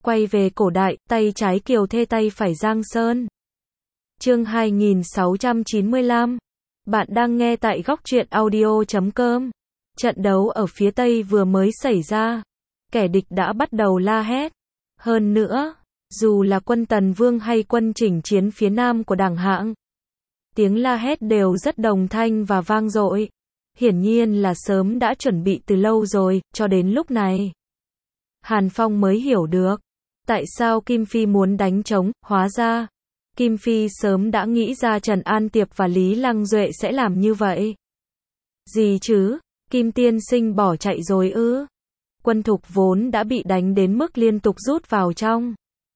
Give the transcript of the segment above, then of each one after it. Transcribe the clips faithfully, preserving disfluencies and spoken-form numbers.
Quay về cổ đại, tay trái Kiều Thê tay phải Giang Sơn. Chương hai nghìn sáu trăm chín mươi lăm. Bạn đang nghe tại góc truyện audio chấm com. Trận đấu ở phía Tây vừa mới xảy ra. Kẻ địch đã bắt đầu la hét. Hơn nữa, dù là quân Tần Vương hay quân chỉnh chiến phía Nam của Đảng Hạng, tiếng la hét đều rất đồng thanh và vang dội. Hiển nhiên là sớm đã chuẩn bị từ lâu rồi, cho đến lúc này Hàn Phong mới hiểu được tại sao Kim Phi muốn đánh trống. Hóa ra Kim Phi sớm đã nghĩ ra Trần An Tiệp và Lý Lăng Duệ sẽ làm như vậy. Gì chứ, Kim tiên sinh bỏ chạy rồi ư? Quân Thục vốn đã bị đánh đến mức liên tục rút vào trong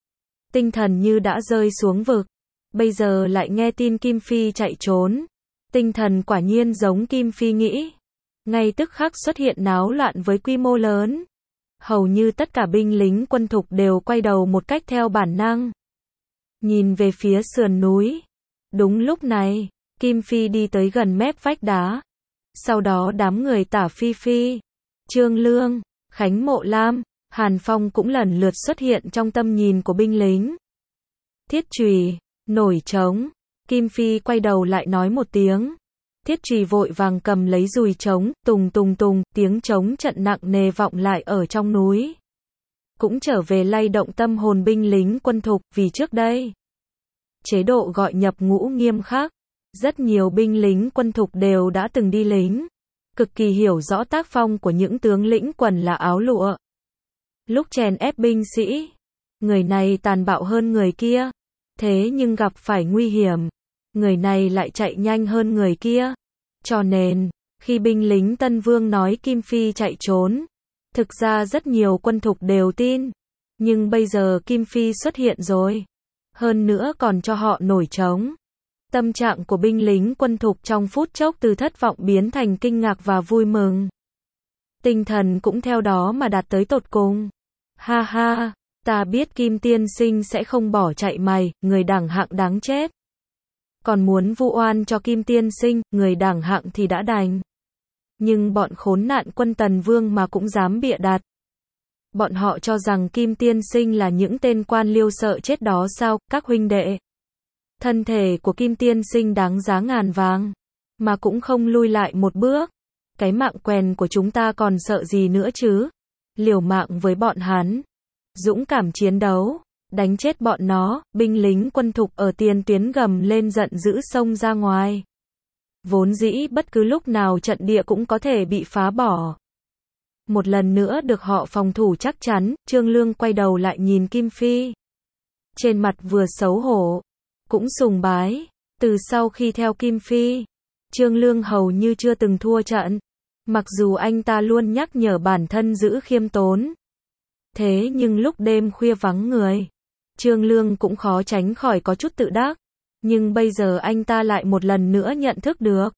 tinh thần như đã rơi xuống vực, bây giờ lại nghe tin Kim Phi chạy trốn. Tinh thần quả nhiên giống Kim Phi nghĩ, ngay tức khắc xuất hiện náo loạn với quy mô lớn. Hầu như tất cả binh lính quân Thục đều quay đầu một cách theo bản năng, nhìn về phía sườn núi. Đúng lúc này, Kim Phi đi tới gần mép vách đá. Sau đó đám người Tả Phi Phi, Trương Lương, Khánh Mộ Lam, Hàn Phong cũng lần lượt xuất hiện trong tầm nhìn của binh lính. Thiết chùy, nổi trống. Kim Phi quay đầu lại nói một tiếng. Thiết chùy vội vàng cầm lấy dùi trống, tùng tùng tùng, tiếng trống trận nặng nề vọng lại ở trong núi. Cũng trở về lay động tâm hồn binh lính quân Thục, vì trước đây chế độ gọi nhập ngũ nghiêm khắc. Rất nhiều binh lính quân Thục đều đã từng đi lính, cực kỳ hiểu rõ tác phong của những tướng lĩnh quần là áo lụa. Lúc chèn ép binh sĩ, người này tàn bạo hơn người kia, thế nhưng gặp phải nguy hiểm, người này lại chạy nhanh hơn người kia. Cho nên, khi binh lính Tân Vương nói Kim Phi chạy trốn, thực ra rất nhiều quân Thục đều tin. Nhưng bây giờ Kim Phi xuất hiện rồi, hơn nữa còn cho họ nổi trống. Tâm trạng của binh lính quân Thục trong phút chốc từ thất vọng biến thành kinh ngạc và vui mừng. Tinh thần cũng theo đó mà đạt tới tột cùng. Ha ha, ta biết Kim tiên sinh sẽ không bỏ chạy mày, người Đảng Hạng đáng chết. Còn muốn vu oan cho Kim tiên sinh, người Đảng Hạng thì đã đành. Nhưng bọn khốn nạn quân Tần Vương mà cũng dám bịa đặt. Bọn họ cho rằng Kim tiên sinh là những tên quan liêu sợ chết đó sao, các huynh đệ. Thân thể của Kim tiên sinh đáng giá ngàn vàng, mà cũng không lui lại một bước. Cái mạng quèn của chúng ta còn sợ gì nữa chứ? Liều mạng với bọn hắn, dũng cảm chiến đấu, đánh chết bọn nó. Binh lính quân Thục ở tiền tuyến gầm lên giận dữ xông ra ngoài. Vốn dĩ bất cứ lúc nào trận địa cũng có thể bị phá bỏ. Một lần nữa được họ phòng thủ chắc chắn. Trương Lương quay đầu lại nhìn Kim Phi, trên mặt vừa xấu hổ, cũng sùng bái. Từ sau khi theo Kim Phi, Trương Lương hầu như chưa từng thua trận. Mặc dù anh ta luôn nhắc nhở bản thân giữ khiêm tốn, thế nhưng lúc đêm khuya vắng người, Trương Lương cũng khó tránh khỏi có chút tự đắc. Nhưng bây giờ anh ta lại một lần nữa nhận thức được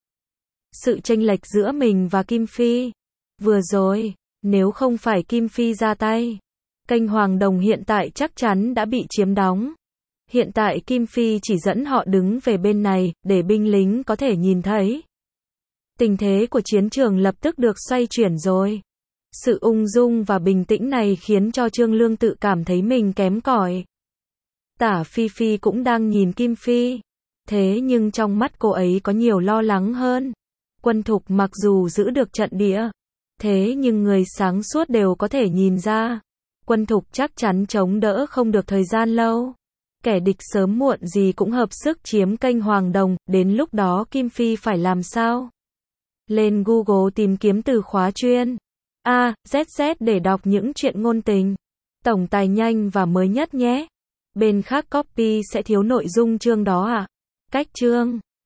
sự chênh lệch giữa mình và Kim Phi. Vừa rồi, nếu không phải Kim Phi ra tay, kênh Hoàng Đồng hiện tại chắc chắn đã bị chiếm đóng. Hiện tại Kim Phi chỉ dẫn họ đứng về bên này, để binh lính có thể nhìn thấy. Tình thế của chiến trường lập tức được xoay chuyển rồi. Sự ung dung và bình tĩnh này khiến cho Trương Lương tự cảm thấy mình kém cỏi. Tả Phi Phi cũng đang nhìn Kim Phi, thế nhưng trong mắt cô ấy có nhiều lo lắng hơn. Quân Thục mặc dù giữ được trận địa, thế nhưng người sáng suốt đều có thể nhìn ra, quân Thục chắc chắn chống đỡ không được thời gian lâu. Kẻ địch sớm muộn gì cũng hợp sức chiếm kênh Hoàng Đồng, đến lúc đó Kim Phi phải làm sao? Lên Google tìm kiếm từ khóa chuyên A, Z Z để đọc những chuyện ngôn tình, tổng tài nhanh và mới nhất nhé. Bên khác copy sẽ thiếu nội dung chương đó à? Cách chương